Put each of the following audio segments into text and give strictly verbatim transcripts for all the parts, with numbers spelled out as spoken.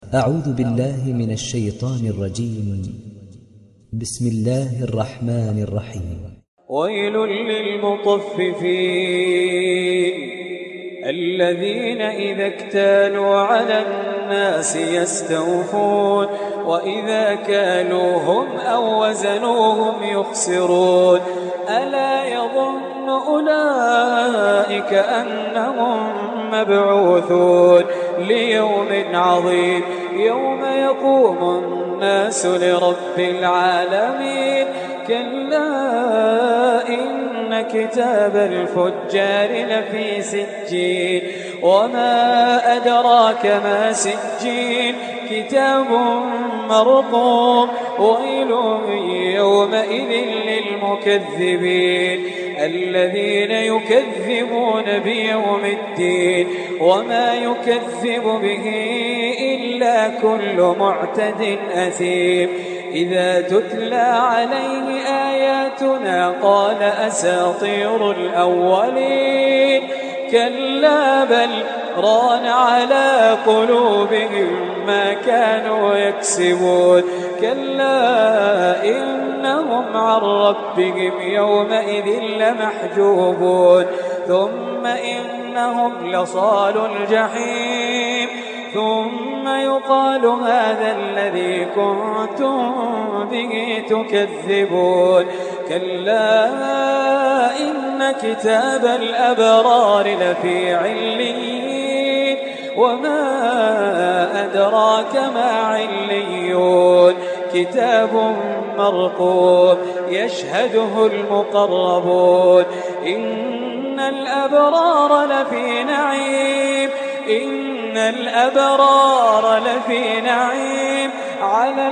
أعوذ بالله من الشيطان الرجيم. بسم الله الرحمن الرحيم. ويل للمطففين الذين إذا اكتالوا على الناس يستوفون وإذا كالوهم أو وزنوهم يخسرون ألا يظن أولئك أنهم مبعوثون ليوم عظيم يوم يقوم الناس لرب العالمين كلا إن كتاب الفجار لفي سجين وما أدراك ما سجين كتاب مرقوم ويل يومئذ للمكذبين الذين يكذبون بيوم الدين وما يكذب به إلا كل معتد أثيم إذا تتلى عليه آياتنا قال أساطير الأولين كلا بل ران على قلوبهم ما كانوا يكسبون كلا إنهم عن ربهم يومئذ لمحجوبون ثم إنهم لصال الجحيم ثم يقال هذا الذي كنتم به تكذبون كلا إن كتاب الأبرار لفي عليين وما أدراك ما عليون كتاب مرقوم يشهده المقربون إن الأبرار لفي نعيم إن الأبرار لفي نعيم على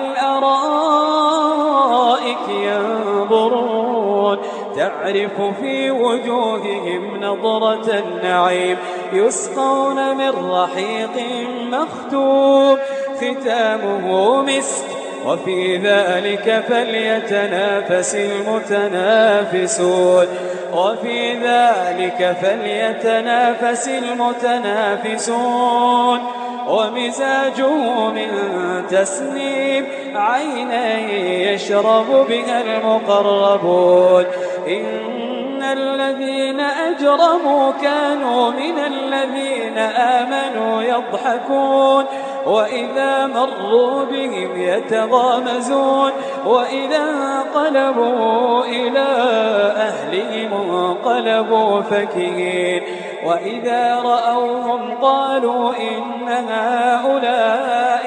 الأرائك ينظرون تعرف في وجوههم نظرة النعيم يسقون من رحيق مختوم ختامه مسك وفي ذلك فليتنافس المتنافسون وفي ذلك فليتنافس المتنافسون ومزاجه من تسنيم عينا يشرب بها المقربون إن الذين أجرموا كانوا من الذين آمنوا يضحكون وإذا مروا بهم يتغامزون وإذا انقلبوا إلى أهلهم انقلبوا فكهين وإذا رأوهم قالوا إن هؤلاء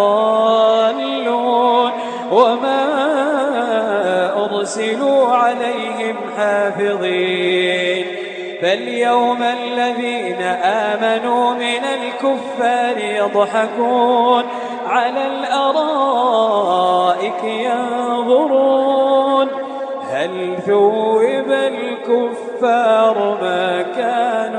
لضالون وما أرسلوا عليهم حافظين فاليوم الذين آمنوا من الكفار يضحكون على الأرائك ينظرون هل ثوب الكفار ما كانوا